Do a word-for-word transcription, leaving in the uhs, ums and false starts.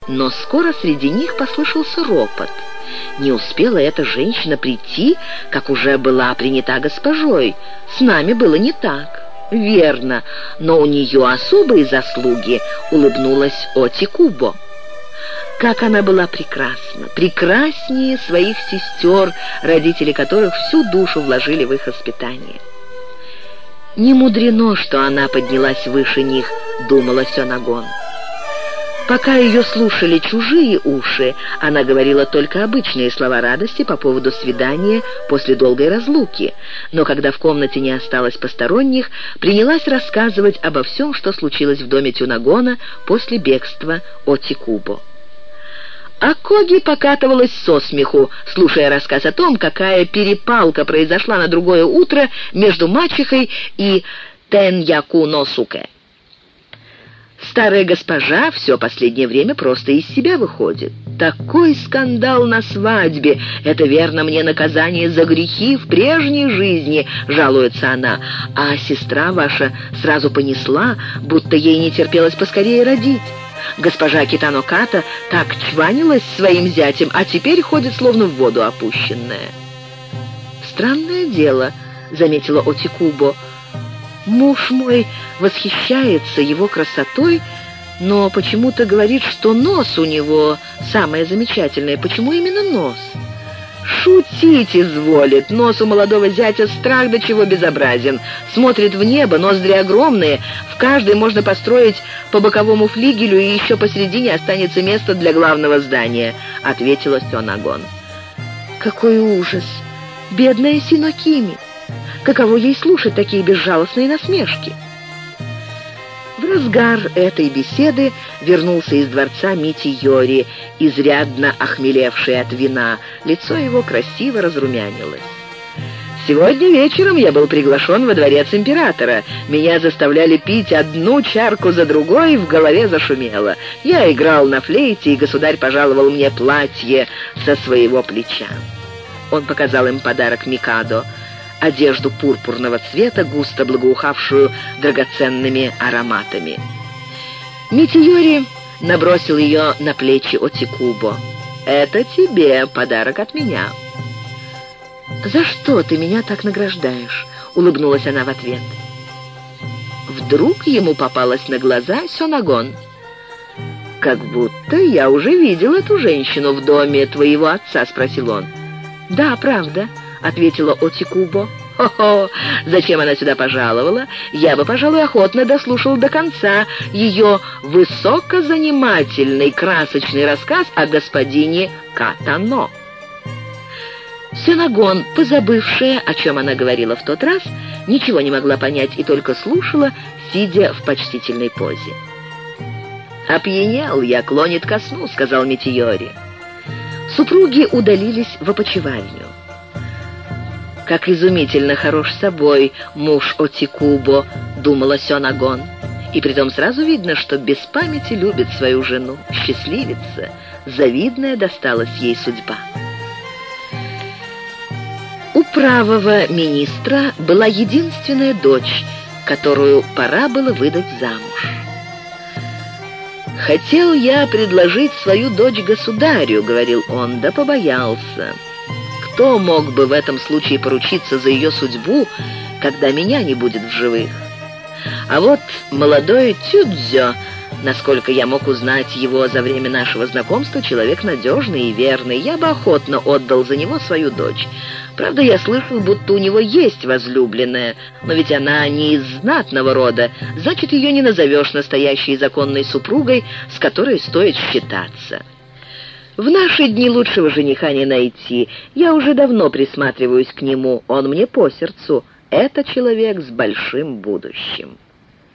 Но скоро среди них послышался ропот. Не успела эта женщина прийти, как уже была принята госпожой. С нами было не так. Верно, но у нее особые заслуги, улыбнулась Оти-Кубо. Как она была прекрасна, прекраснее своих сестер, родители которых всю душу вложили в их воспитание. Не мудрено, что она поднялась выше них, думала Сёнагон. Пока ее слушали чужие уши, она говорила только обычные слова радости по поводу свидания после долгой разлуки. Но когда в комнате не осталось посторонних, принялась рассказывать обо всем, что случилось в доме Тюнагона после бегства Оти-Кубо. А Коги покатывалась со смеху, слушая рассказ о том, какая перепалка произошла на другое утро между мачехой и Теньяку-но-Суке. Старая госпожа все последнее время просто из себя выходит. Такой скандал на свадьбе! Это, верно, мне наказание за грехи в прежней жизни, жалуется она. А сестра ваша сразу понесла, будто ей не терпелось поскорее родить. Госпожа Китано-Ката так чванилась своим зятем, а теперь ходит словно в воду опущенная. «Странное дело», — заметила Оти-Кубо. «Муж мой восхищается его красотой, но почему-то говорит, что нос у него самое замечательное. Почему именно нос?» «Шутить изволит. Нос у молодого зятя страх до чего безобразен. Смотрит в небо, ноздри огромные. В каждой можно построить по боковому флигелю, и еще посередине останется место для главного здания», — ответила Сёнагон. «Какой ужас! Бедная Синокими! Каково ей слушать такие безжалостные насмешки?» В разгар этой беседы вернулся из дворца Мити-Йори, изрядно охмелевший от вина. Лицо его красиво разрумянилось. «Сегодня вечером я был приглашен во дворец императора. Меня заставляли пить одну чарку за другой, в голове зашумело. Я играл на флейте, и государь пожаловал мне платье со своего плеча». Он показал им подарок Микадо — одежду пурпурного цвета, густо благоухавшую драгоценными ароматами. Мити-Йори набросил ее на плечи Оти-Кубо. «Это тебе подарок от меня». «За что ты меня так награждаешь?» — улыбнулась она в ответ. Вдруг ему попалась на глаза Сёнагон. «Как будто я уже видел эту женщину в доме твоего отца», — спросил он. «Да, правда», — ответила Оти-Кубо. «Хо-хо! Зачем она сюда пожаловала? Я бы, пожалуй, охотно дослушал до конца ее высокозанимательный, красочный рассказ о господине Катано». Сёнагон, позабывшая, о чем она говорила в тот раз, ничего не могла понять и только слушала, сидя в почтительной позе. «Опьянел я, клонит ко сну», — сказал Мити-Йори. Супруги удалились в опочивальню. «Как изумительно хорош собой муж Оти-Кубо», — думала Сёнагон. И притом сразу видно, что без памяти любит свою жену, счастливица, завидная досталась ей судьба. У правого министра была единственная дочь, которую пора было выдать замуж. «Хотел я предложить свою дочь государю», — говорил он, — «да побоялся. Кто мог бы в этом случае поручиться за ее судьбу, когда меня не будет в живых? А вот молодой Тюдзё, насколько я мог узнать его за время нашего знакомства, человек надежный и верный. Я бы охотно отдал за него свою дочь. Правда, я слышал, будто у него есть возлюбленная, но ведь она не из знатного рода, значит, ее не назовешь настоящей законной супругой, с которой стоит считаться. В наши дни лучшего жениха не найти. Я уже давно присматриваюсь к нему, он мне по сердцу. Это человек с большим будущим».